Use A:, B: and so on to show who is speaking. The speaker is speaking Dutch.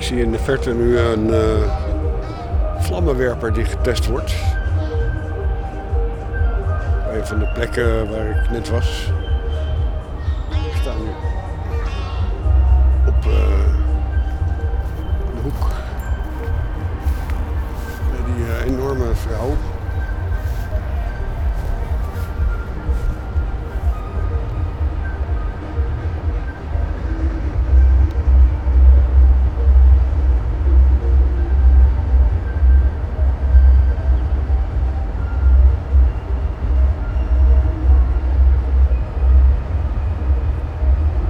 A: zie in de verte nu een vlammenwerper die getest wordt. Bij een van de plekken waar ik net was. Ik sta nu op de hoek. Bij die enorme vrouw.